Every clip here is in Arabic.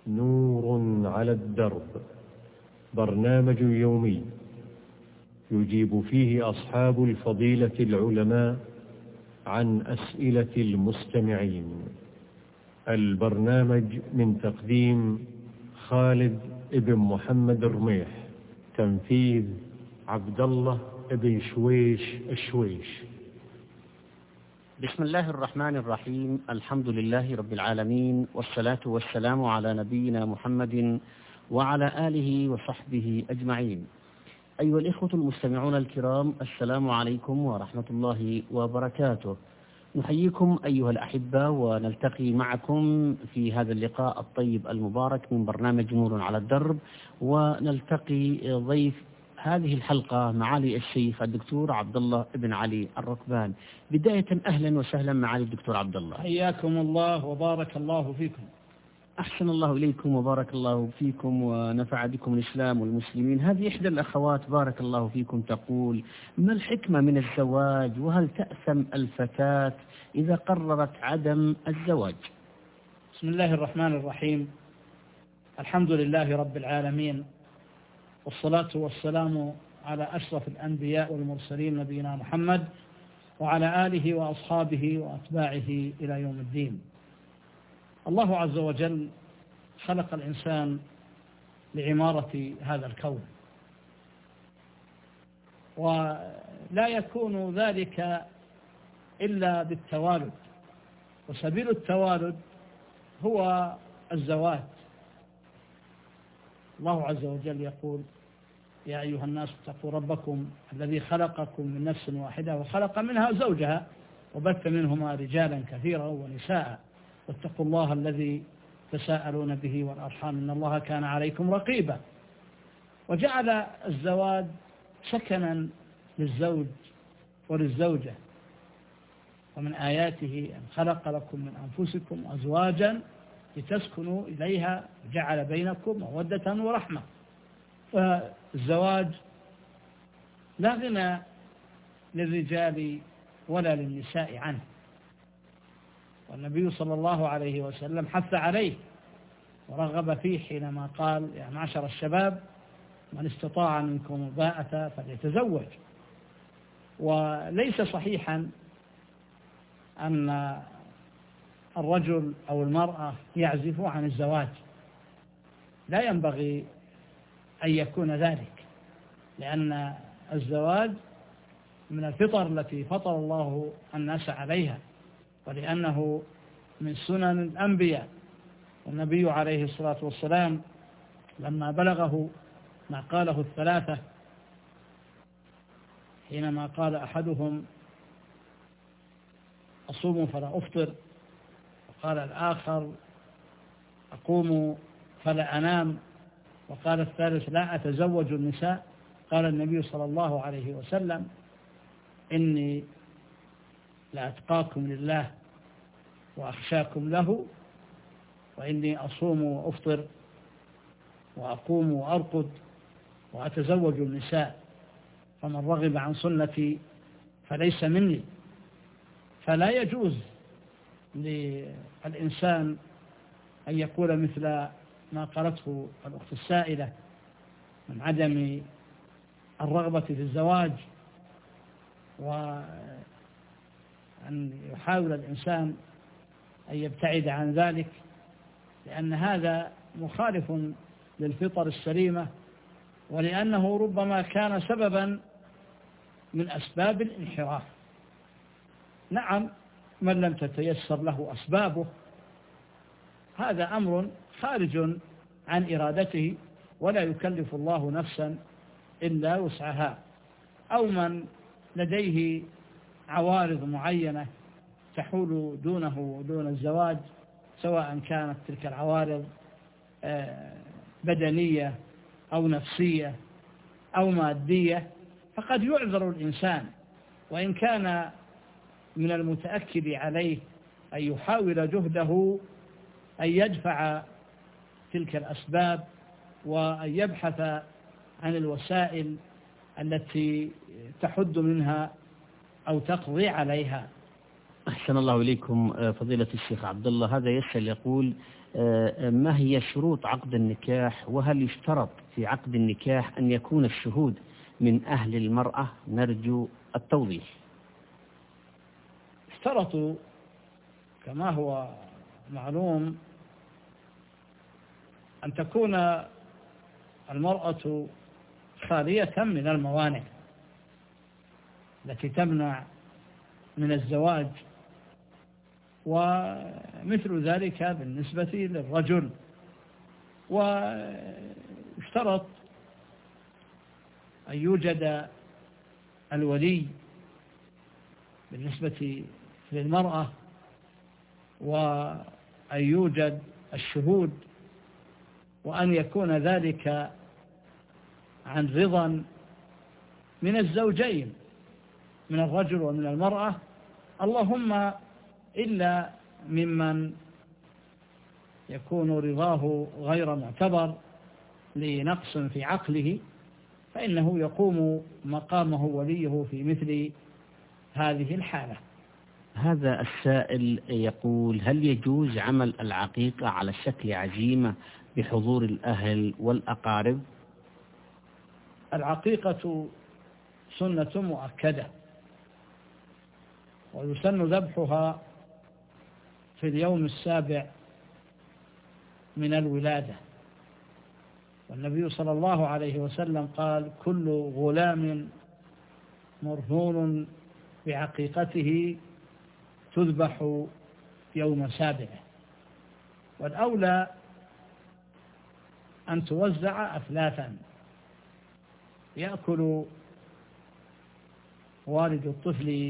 نور على الدرب، برنامج يومي يجيب فيه أصحاب الفضيلة العلماء عن أسئلة المستمعين. البرنامج من تقديم خالد ابن محمد الرميح، تنفيذ عبد الله ابن شويش الشويش. بسم الله الرحمن الرحيم. الحمد لله رب العالمين، والصلاة والسلام على نبينا محمد وعلى آله وصحبه أجمعين. أيها الإخوة المستمعون الكرام، السلام عليكم ورحمة الله وبركاته. نحييكم أيها الأحبة، ونلتقي معكم في هذا اللقاء الطيب المبارك من برنامج نور على الدرب، ونلتقي ضيف هذه الحلقة معالي الشيخ الدكتور عبد الله بن علي الركبان. بداية أهلا وسهلا معالي الدكتور عبد الله. حياكم الله وبارك الله فيكم. أحسن الله إليكم وبارك الله فيكم ونفع بكم الإسلام والمسلمين. هذه إحدى الأخوات بارك الله فيكم تقول: ما الحكمة من الزواج، وهل تأثم الفتاة إذا قررت عدم الزواج؟ بسم الله الرحمن الرحيم. الحمد لله رب العالمين، والصلاة والسلام على أشرف الأنبياء والمرسلين نبينا محمد وعلى آله وأصحابه وأتباعه إلى يوم الدين. الله عز وجل خلق الإنسان لعمارة هذا الكون، ولا يكون ذلك إلا بالتوالد، وسبيل التوالد هو الزواج. الله عز وجل يقول: يا أيها الناس اتقوا ربكم الذي خلقكم من نفس واحدة وخلق منها زوجها وبث منهما رجالا كثيرا ونساء واتقوا الله الذي تساءلون به والأرحام إن الله كان عليكم رقيبا. وجعل الزواج سكنا للزوج وللزوجة، ومن آياته أن خلق لكم من أنفسكم أزواجا لتسكنوا إليها وجعل بينكم مودة ورحمة. فالزواج لا غنى للرجال ولا للنساء عنه، والنبي صلى الله عليه وسلم حث عليه ورغب فيه حينما قال: يا معشر الشباب من استطاع منكم الباءة فليتزوج. وليس صحيحا أن الرجل أو المرأة يعزفوا عن الزواج، لا ينبغي أن يكون ذلك، لأن الزواج من الفطر التي فطر الله الناس عليها، ولأنه من سنن الأنبياء. والنبي عليه الصلاة والسلام لما بلغه ما قاله الثلاثة حينما قال أحدهم: أصوم فلا أفطر، وقال الآخر: أقوم فلا أنام، وقال الثالث: لا أتزوج النساء، قال النبي صلى الله عليه وسلم: إني لأتقاكم لله وأخشاكم له، وإني أصوم وأفطر وأقوم وأرقد وأتزوج النساء، فمن رغب عن سنتي فليس مني. فلا يجوز للإنسان أن يقول مثل ما قالته الأخت السائلة من عدم الرغبة في الزواج، وأن يحاول الإنسان أن يبتعد عن ذلك، لأن هذا مخالف للفطر السليمة، ولأنه ربما كان سببا من أسباب الانحراف. نعم، من لم تتيسر له أسبابه هذا أمر خارج عن إرادته، ولا يكلف الله نفسا إلا وسعها، أو من لديه عوارض معينة تحول دونه ودون الزواج، سواء كانت تلك العوارض بدنية أو نفسية أو مادية، فقد يعذر الإنسان، وإن كان من المتأكد عليه أن يحاول جهده أن يدفع تلك الأسباب وأن يبحث عن الوسائل التي تحد منها أو تقضي عليها. أحسن الله إليكم فضيلة الشيخ عبد الله. هذا يسأل يقول: ما هي شروط عقد النكاح؟ وهل يشترط في عقد النكاح أن يكون الشهود من أهل المرأة؟ نرجو التوضيح. اشترطوا كما هو معلوم أن تكون المرأة خالية من الموانع التي تمنع من الزواج، ومثل ذلك بالنسبة للرجل. واشترط أن يوجد الولي بالنسبة للمرأة، وأن يوجد الشهود، وأن يكون ذلك عن رضا من الزوجين من الرجل ومن المرأة، اللهم إلا ممن يكون رضاه غير معتبر لنقص في عقله، فإنه يقوم مقامه وليه في مثل هذه الحالة. هذا السائل يقول: هل يجوز عمل العقيقة على شكل عزيمة بحضور الأهل والأقارب؟ العقيقة سنة مؤكدة، ويسن ذبحها في اليوم السابع من الولادة، والنبي صلى الله عليه وسلم قال: كل غلام مرهون بعقيقته تذبح يوم سابعه. والأولى أن توزع أثلاثا، يأكل والد الطفل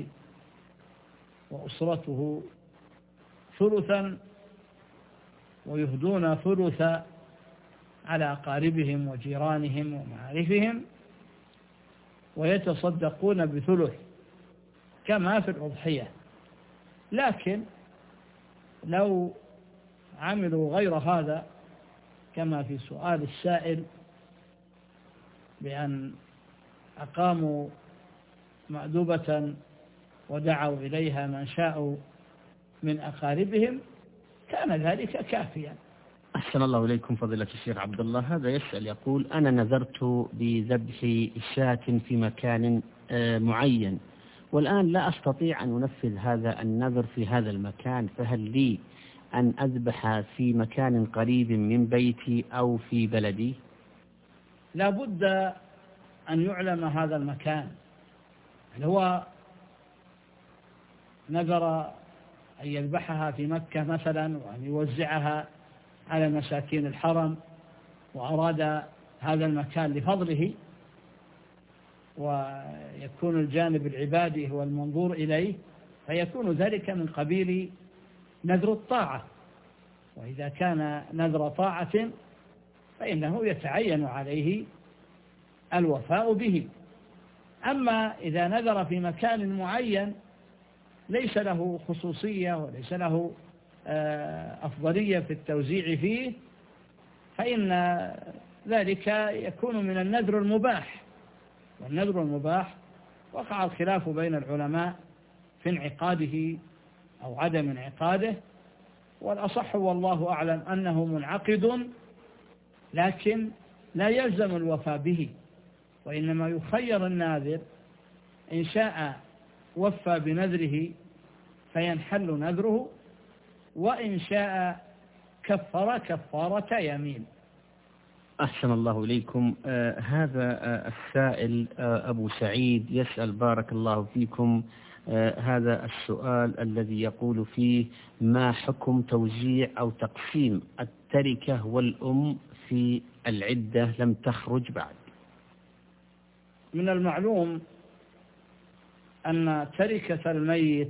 وأسرته ثلثا، ويهدون ثلثا على أقاربهم وجيرانهم ومعارفهم، ويتصدقون بثلث كما في الأضحية. لكن لو عملوا غير هذا كما في سؤال السائل بأن أقاموا مأدبة ودعوا إليها من شاءوا من أقاربهم، كان ذلك كافيا. أحسن الله إليكم فضيلة الشيخ عبد الله. هذا يسأل يقول: أنا نذرت بذبح شاة في مكان معين، والآن لا أستطيع أن أنفذ هذا النذر في هذا المكان، فهل لي أن أذبح في مكان قريب من بيتي أو في بلدي؟ لا بد أن يعلم هذا المكان. هو نذر أن يذبحها في مكة مثلا، وأن يوزعها على مساكين الحرم، وأراد هذا المكان لفضله، ويكون الجانب العبادي هو المنظور إليه، فيكون ذلك من قبيل نذر الطاعة. وإذا كان نذر طاعة فإنه يتعين عليه الوفاء به. أما إذا نذر في مكان معين ليس له خصوصية وليس له أفضلية في التوزيع فيه، فإن ذلك يكون من النذر المباح. والنذر المباح وقع الخلاف بين العلماء في انعقاده أو عدم انعقاده، والأصح والله أعلم أنه منعقد، لكن لا يلزم الوفاء به، وإنما يخير الناذر إن شاء وفى بنذره فينحل نذره، وإن شاء كفر كفارة يمين. أحسن الله إليكم. هذا السائل أبو سعيد يسأل: بارك الله فيكم، هذا السؤال الذي يقول فيه: ما حكم توزيع أو تقسيم التركة والأم في العدة لم تخرج بعد؟ من المعلوم أن تركة الميت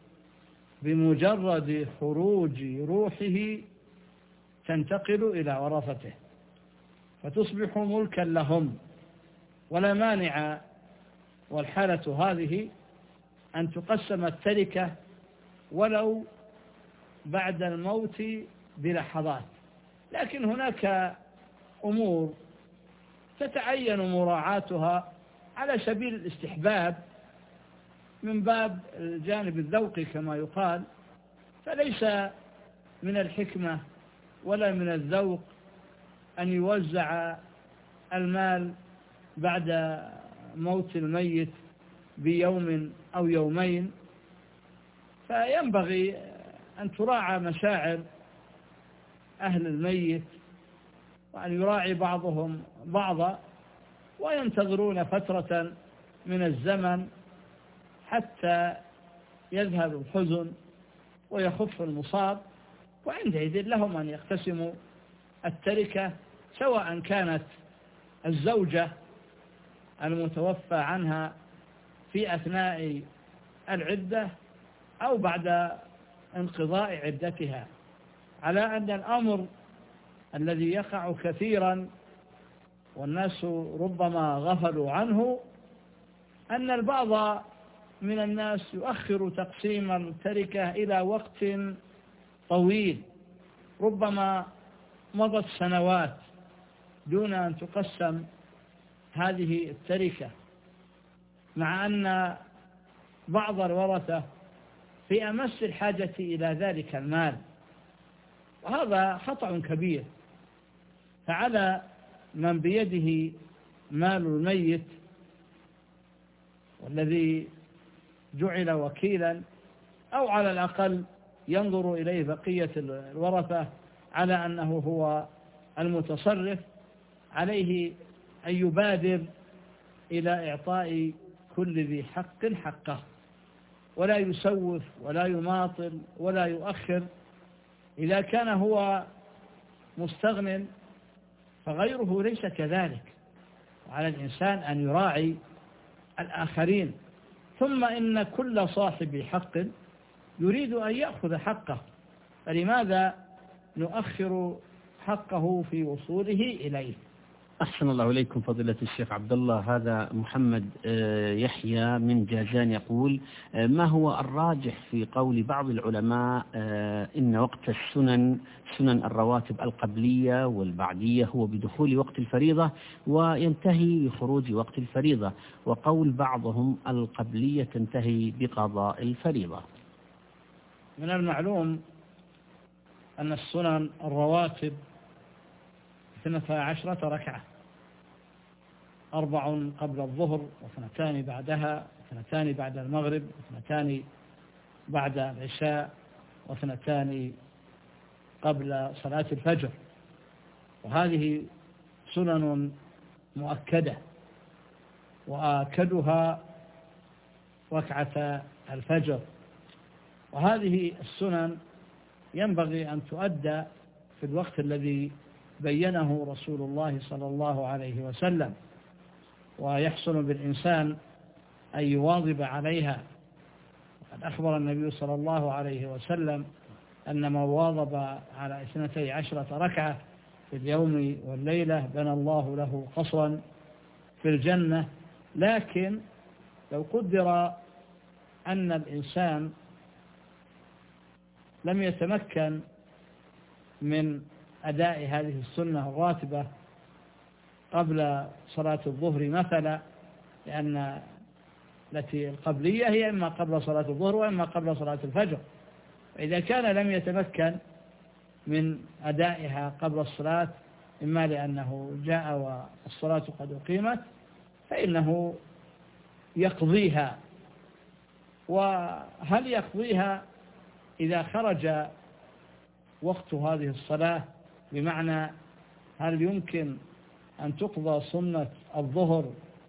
بمجرد خروج روحه تنتقل إلى ورثته فتصبح ملكا لهم، ولا مانع والحالة هذه أن تقسم التركة ولو بعد الموت بلحظات. لكن هناك أمور تتعين مراعاتها على سبيل الاستحباب من باب الجانب الذوقي كما يقال، فليس من الحكمة ولا من الذوق أن يوزع المال بعد موت الميت بيوم أو يومين، فينبغي أن تراعى مشاعر أهل الميت، وأن يراعي بعضهم بعضا، وينتظرون فترة من الزمن حتى يذهب الحزن ويخف المصاب، وعندئذ لهم أن يقتسموا التركة، سواء كانت الزوجة المتوفى عنها في أثناء العدة أو بعد انقضاء عدتها، على أن الأمر الذي يقع كثيرا والناس ربما غفلوا عنه أن البعض من الناس يؤخر تقسيم التركة إلى وقت طويل، ربما مضت سنوات دون أن تقسم هذه التركة، مع أن بعض الورثة في أمس الحاجة إلى ذلك المال، وهذا خطأ كبير. فعلى من بيده مال الميت والذي جعل وكيلا، أو على الأقل ينظر إليه بقية الورثة على أنه هو المتصرف، عليه أن يبادر إلى إعطاء كل ذي حق حقه، ولا يسوف ولا يماطل ولا يؤخر. إذا كان هو مستغن فغيره ليس كذلك، وعلى الإنسان أن يراعي الآخرين. ثم إن كل صاحب حق يريد أن يأخذ حقه، فلماذا نؤخر حقه في وصوله إليه؟ أحسن الله إليكم فضيلة الشيخ عبد الله. هذا محمد يحيى من جازان يقول: ما هو الراجح في قول بعض العلماء إن وقت السنن الرواتب القبلية والبعدية هو بدخول وقت الفريضة وينتهي بخروج وقت الفريضة، وقول بعضهم القبلية تنتهي بقضاء الفريضة؟ من المعلوم أن السنن الرواتب 12 ركعة، 4 قبل الظهر، و2 بعدها، 2 بعد المغرب، 2 بعد العشاء، و2 قبل صلاة الفجر. وهذه سنن مؤكدة، وآكدها ركعة الفجر. وهذه السنن ينبغي أن تؤدى في الوقت الذي بينه رسول الله صلى الله عليه وسلم، ويحسن بالإنسان أن يواظب عليها. وقد أخبر النبي صلى الله عليه وسلم أن من واظب على 12 ركعة في اليوم والليلة بنى الله له قصرا في الجنة. لكن لو قدر أن الإنسان لم يتمكن من أداء هذه السنة الراتبة قبل صلاة الظهر مثلا، لأن التي القبلية هي إما قبل صلاة الظهر وإما قبل صلاة الفجر، فإذا كان لم يتمكن من أدائها قبل الصلاة، إما لأنه جاء والصلاة قد أقيمت، فإنه يقضيها. وهل يقضيها إذا خرج وقت هذه الصلاة؟ بمعنى هل يمكن أن تقضى سنة الظهر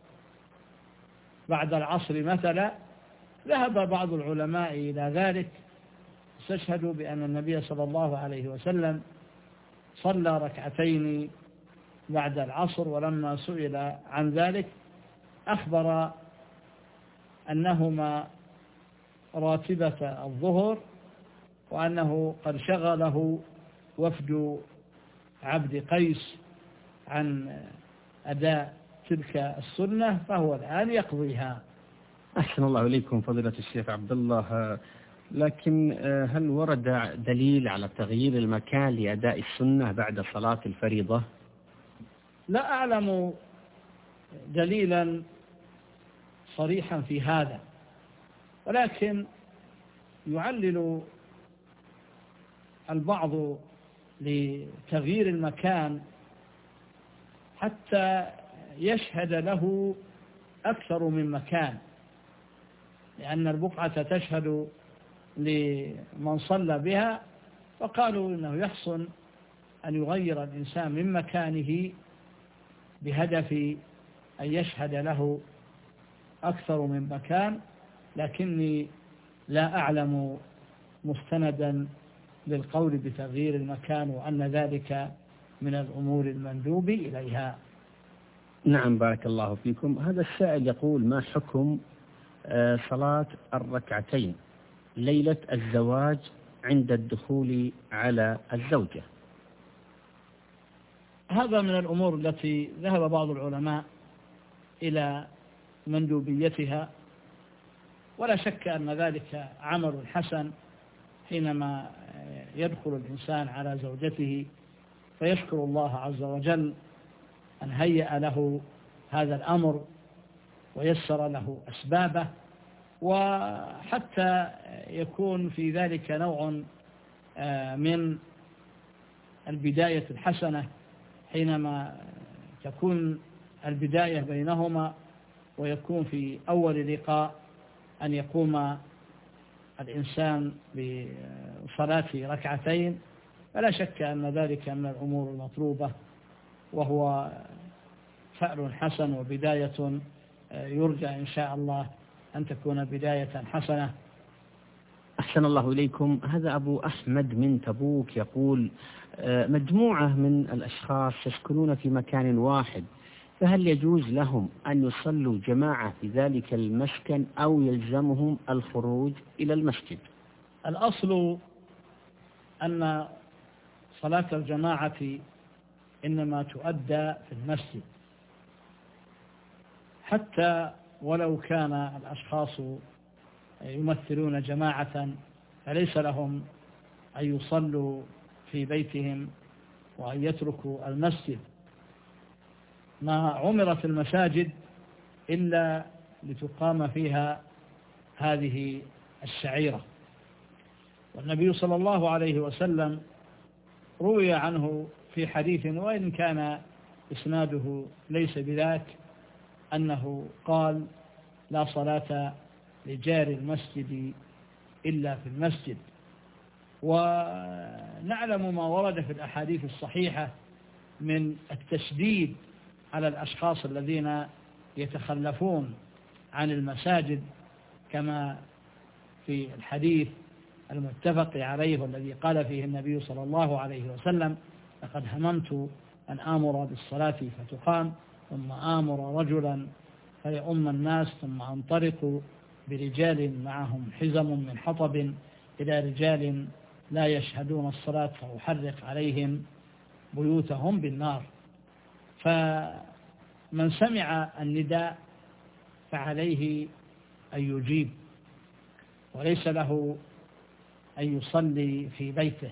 بعد العصر مثلا؟ ذهب بعض العلماء إلى ذلك، استشهدوا بأن النبي صلى الله عليه وسلم صلى 2 بعد العصر، ولما سئل عن ذلك أخبر أنهما راتبة الظهر، وأنه قد شغله وفد عبد قيس عن أداء تلك السنة، فهو الآن يقضيها. أحسن الله إليكم فضيلة الشيخ عبد الله. لكن هل ورد دليل على تغيير المكان لأداء السنة بعد صلاة الفريضة؟ لا أعلم دليلا صريحا في هذا، ولكن يعلل البعض لتغيير المكان حتى يشهد له أكثر من مكان، لأن البقعة تشهد لمن صلى بها، فقالوا إنه يحسن أن يغير الإنسان من مكانه بهدف أن يشهد له أكثر من مكان، لكني لا أعلم مستندا للقول بتغيير المكان وأن ذلك من الأمور المندوب إليها. نعم، بارك الله فيكم. هذا السائل يقول: ما حكم صلاة الركعتين ليلة الزواج عند الدخول على الزوجة؟ هذا من الأمور التي ذهب بعض العلماء إلى مندوبيتها، ولا شك أن ذلك عمل حسن حينما يدخل الإنسان على زوجته فيشكر الله عز وجل أن هيأ له هذا الأمر ويسر له أسبابه، وحتى يكون في ذلك نوع من البداية الحسنة حينما تكون البداية بينهما، ويكون في أول لقاء أن يقوم الإنسان بصلاة ركعتين، فلا شك أن ذلك من الأمور المطلوبة، وهو فعل حسن وبداية يرجى إن شاء الله أن تكون بداية حسنة. أحسن الله إليكم. هذا أبو أحمد من تبوك يقول: مجموعة من الأشخاص يسكنون في مكان واحد، فهل يجوز لهم أن يصلوا جماعة في ذلك المسكن أو يلزمهم الخروج إلى المسجد؟ الأصل أن صلاة الجماعة إنما تؤدى في المسجد، حتى ولو كان الأشخاص يمثلون جماعة فليس لهم أن يصلوا في بيتهم وأن يتركوا المسجد. ما عمرت المساجد إلا لتقام فيها هذه الشعيرة، والنبي صلى الله عليه وسلم روي عنه في حديث وإن كان إسناده ليس بذاك أنه قال: لا صلاة لجار المسجد إلا في المسجد. ونعلم ما ورد في الأحاديث الصحيحة من التشديد على الأشخاص الذين يتخلفون عن المساجد، كما في الحديث المتفق عليه والذي قال فيه النبي صلى الله عليه وسلم: لقد هممت أن آمر بالصلاة فتقام، ثم آمر رجلا فيؤم الناس، ثم أنطلق برجال معهم حزم من حطب إلى رجال لا يشهدون الصلاة فأحرق عليهم بيوتهم بالنار. فمن سمع النداء فعليه أن يجيب، وليس له أن يصلي في بيته.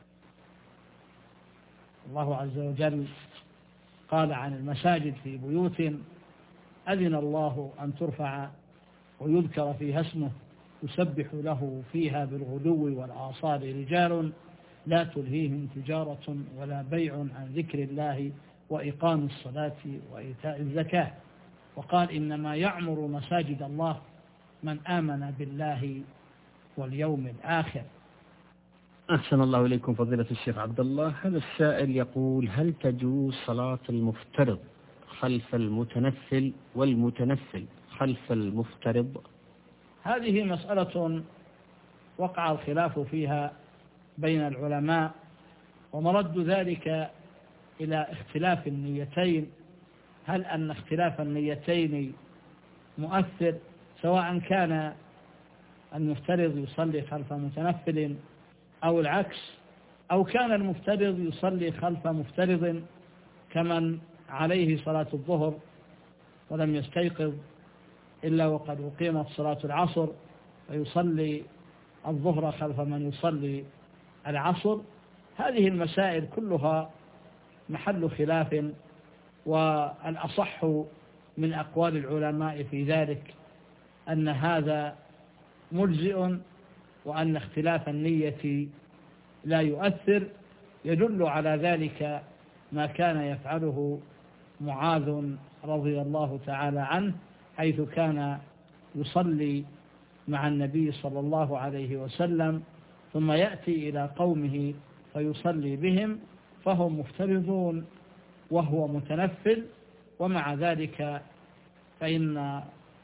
الله عز وجل قال عن المساجد: في بيوت أذن الله أن ترفع ويذكر فيها اسمه يسبح له فيها بالغدو والآصال رجال لا تلهيهم تجارة ولا بيع عن ذكر الله وإقام الصلاة وإيتاء الزكاة. وقال: إنما يعمر مساجد الله من آمن بالله واليوم الآخر. أحسن الله إليكم فضيلة الشيخ عبد الله. هذا السائل يقول: هل تجوز صلاة المفترض خلف المتنفل والمتنفل خلف المفترض؟ هذه مسألة وقع الخلاف فيها بين العلماء، ومرد ذلك إلى اختلاف النيتين. هل أن اختلاف النيتين مؤثر، سواء كان المفترض يصلي خلف متنفل أو العكس، أو كان المفترض يصلي خلف مفترض كمن عليه صلاة الظهر ولم يستيقظ إلا وقد أقيمت صلاة العصر ويصلي الظهر خلف من يصلي العصر. هذه المسائل كلها محل خلاف، والأصح من أقوال العلماء في ذلك أن هذا مجزئ، وأن اختلاف النية لا يؤثر، يدل على ذلك ما كان يفعله معاذ رضي الله تعالى عنه، حيث كان يصلي مع النبي صلى الله عليه وسلم ثم يأتي إلى قومه فيصلي بهم فهم مفترضون وهو متنفل، ومع ذلك فإن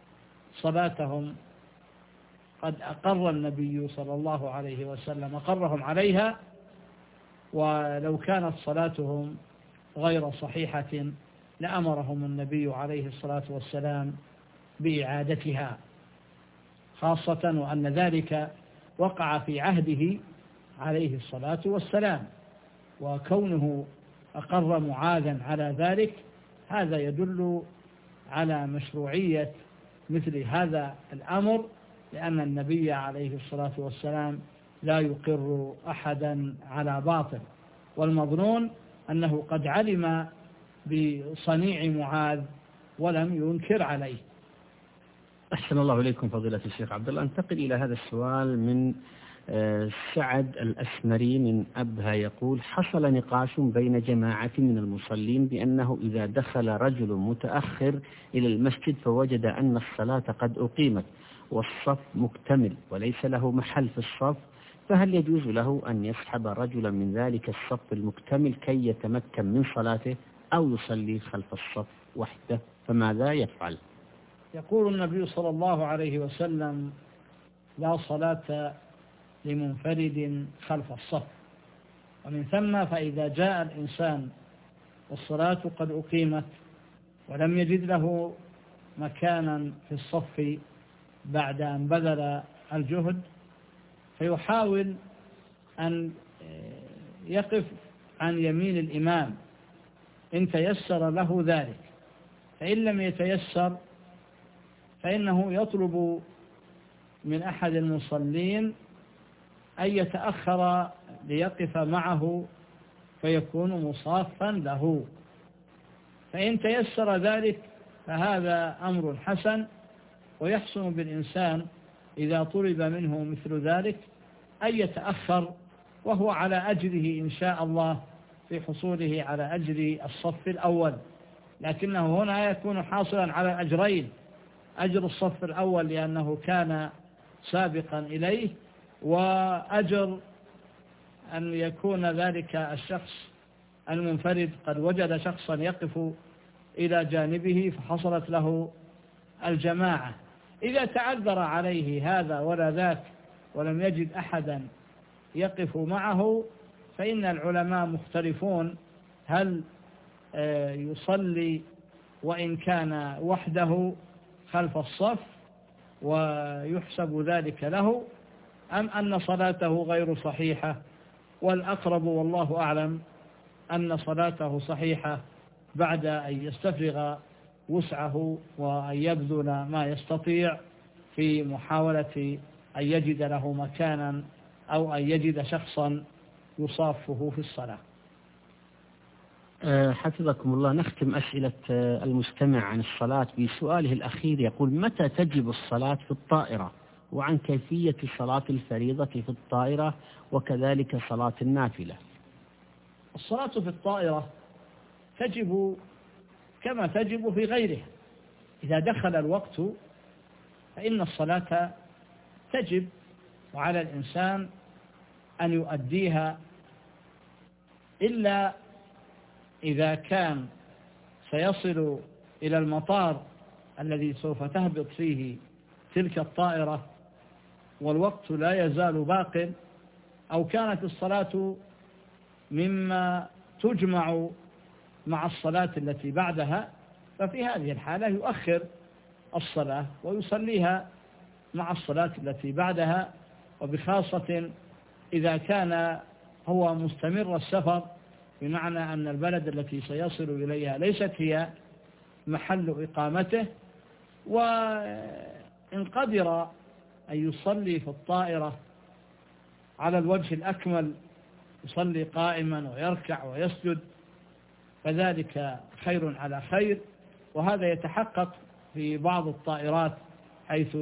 صلاتهم قد أقر النبي صلى الله عليه وسلم أقرهم عليها، ولو كانت صلاتهم غير صحيحة لأمرهم النبي عليه الصلاة والسلام بإعادتها، خاصة وأن ذلك وقع في عهده عليه الصلاة والسلام، وكونه أقر معاذا على ذلك هذا يدل على مشروعية مثل هذا الأمر، لأن النبي عليه الصلاة والسلام لا يقر أحدا على باطل، والمظنون أنه قد علم بصنيع معاذ ولم ينكر عليه. أحسن الله إليكم فضيلة الشيخ عبد الله. انتقل إلى هذا السؤال من سعد الأسمري من أبها، يقول: حصل نقاش بين جماعة من المصلين بأنه إذا دخل رجل متأخر إلى المسجد فوجد أن الصلاة قد أقيمت والصف مكتمل وليس له محل في الصف، فهل يجوز له أن يسحب رجلا من ذلك الصف المكتمل كي يتمكن من صلاته، أو يصلي خلف الصف وحده، فماذا يفعل؟ يقول النبي صلى الله عليه وسلم: لا صلاة لمنفرد خلف الصف. ومن ثم فإذا جاء الإنسان والصلاة قد أقيمت ولم يجد له مكانا في الصف بعد أن بذل الجهد، فيحاول أن يقف عن يمين الإمام إن تيسر له ذلك، فإن لم يتيسر فإنه يطلب من أحد المصلين أن يتأخر ليقف معه فيكون مصافا له، فإن تيسر ذلك فهذا أمر حسن، ويحسن بالإنسان إذا طلب منه مثل ذلك أن يتأخر وهو على أجره إن شاء الله في حصوله على أجر الصف الأول، لكنه هنا يكون حاصلا على أجرين: أجر الصف الأول لأنه كان سابقا إليه، وأجر أن يكون ذلك الشخص المنفرد قد وجد شخصا يقف إلى جانبه فحصلت له الجماعة. إذا تعذر عليه هذا ولا ذاك ولم يجد أحدا يقف معه، فإن العلماء مختلفون هل يصلي وإن كان وحده خلف الصف ويحسب ذلك له، أم أن صلاته غير صحيحة. والأقرب والله أعلم أن صلاته صحيحة بعد أن يستفرغ وسعه وأن يبذل ما يستطيع في محاولة أن يجد له مكانا أو أن يجد شخصا يصافه في الصلاة. حفظكم الله. نختم أسئلة المستمع عن الصلاة بسؤاله الأخير، يقول: متى تجب الصلاة في الطائرة، وعن كيفية صلاة الفريضة في الطائرة وكذلك صلاة النافلة؟ الصلاة في الطائرة تجب كما تجب في غيرها، إذا دخل الوقت فإن الصلاة تجب، وعلى الإنسان أن يؤديها، إلا إذا كان سيصل إلى المطار الذي سوف تهبط فيه تلك الطائرة والوقت لا يزال باق، أو كانت الصلاة مما تجمع مع الصلاة التي بعدها، ففي هذه الحالة يؤخر الصلاة ويصليها مع الصلاة التي بعدها، وبخاصة إذا كان هو مستمر السفر، بمعنى أن البلد التي سيصل إليها ليست هي محل إقامته، وإن قدر أن يصلي في الطائرة على الوجه الأكمل، يصلي قائما ويركع ويسجد، فذلك خير على خير. وهذا يتحقق في بعض الطائرات، حيث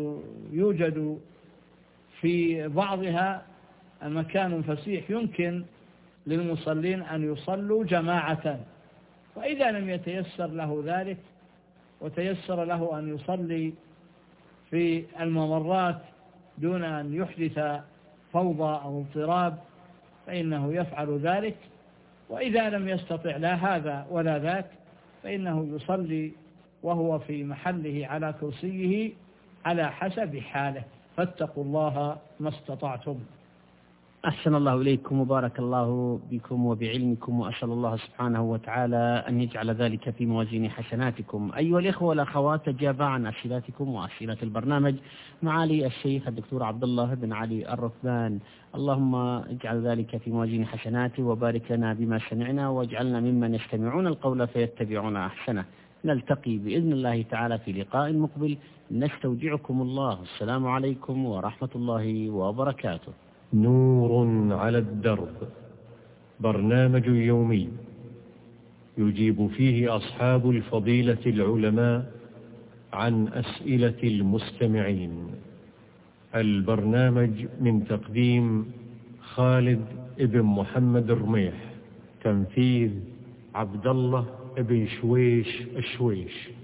يوجد في بعضها مكان فسيح يمكن للمصلين أن يصلوا جماعة. وإذا لم يتيسر له ذلك وتيسر له أن يصلي في الممرات دون أن يحدث فوضى أو اضطراب فإنه يفعل ذلك. وإذا لم يستطع لا هذا ولا ذاك فإنه يصلي وهو في محله على كرسيه على حسب حاله. فاتقوا الله ما استطعتم. أحسن الله إليكم وبارك الله بكم وبعلمكم، وأسأل الله سبحانه وتعالى أن يجعل ذلك في موازين حسناتكم. أيها الإخوة والأخوات، أجاب عن أسئلتكم وأسئلة البرنامج معالي الشيخ الدكتور عبد الله بن علي الركبان. اللهم اجعل ذلك في موازين حسناته وبارك لنا بما سمعنا واجعلنا ممن يستمعون القول فيتبعون أحسنه. نلتقي بإذن الله تعالى في لقاء مقبل. نستودعكم الله. السلام عليكم ورحمة الله وبركاته. نور على الدرب، برنامج يومي يجيب فيه أصحاب الفضيلة العلماء عن أسئلة المستمعين. البرنامج من تقديم خالد ابن محمد رميح، تنفيذ عبد الله ابن شويش الشويش.